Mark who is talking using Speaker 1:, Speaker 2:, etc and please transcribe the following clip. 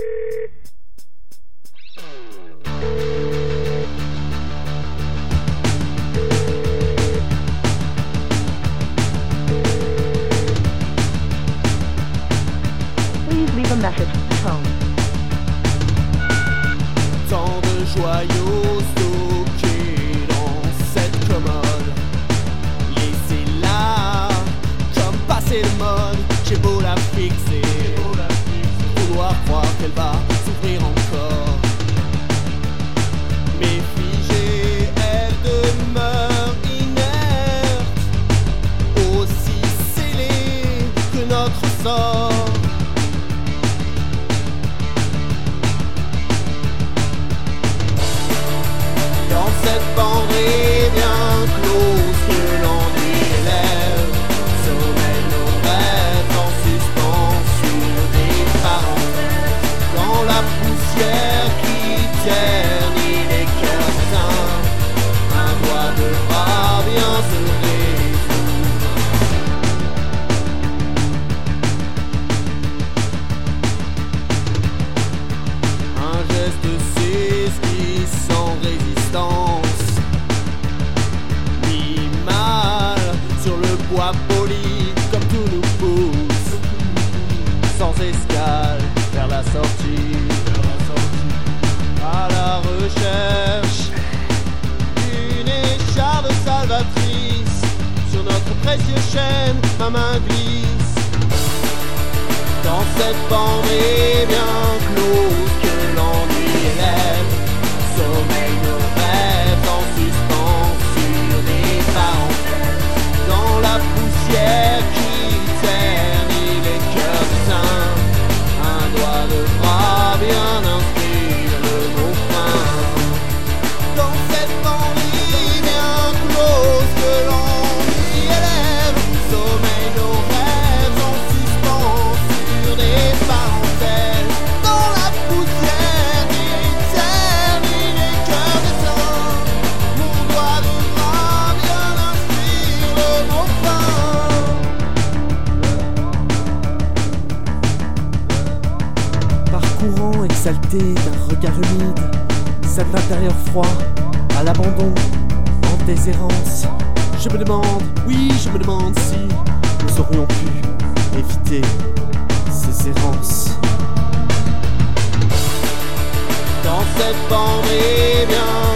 Speaker 1: Please leave a message at home.
Speaker 2: Tant de joyaux stockés dans cette commode. Laissez-la comme passer de mode. J'ai beau la fixer, vouloir croire qu'elle va s'ouvrir encore. Mais figée, elle demeure inerte, aussi scellée que notre sort. Dans cette penderie bien close que l'ennui élève, sommeillent nos rêves en suspens sur des parenthèses. Dans la poussière qui ternit les cœurs éteints, un doigt de bras bien se résoudre. Un geste s'esquisse sans résistance, mis mal sur le bois poli comme tout nous pousse, sans escale vers la sortie, à la recherche d'une écharpe salvatrice. Sur notre précieuse chaîne, ma main glisse dans cette penderie bien close que l'ennui élève. Sommeil nos rêves en suspens sur des parenthèses. Dans la poussière qui ternit les cœurs éteints, un doigt de bras bien inscrire le mot fin. Dans cette penderie bien close que l'ennui élève, sommeil nos rêves en suspens sur des parenthèses. Dans la poussière qui ternit les cœurs éteints, mon doigt de bras bien inscrire le mot fin.
Speaker 3: Parcourant exalté d'un regard humide, cet intérieur froid, à l'abandon, en déshérence. Je me demande, oui, je me demande si nous aurions pu éviter ces errances.
Speaker 2: Dans cette penderie bien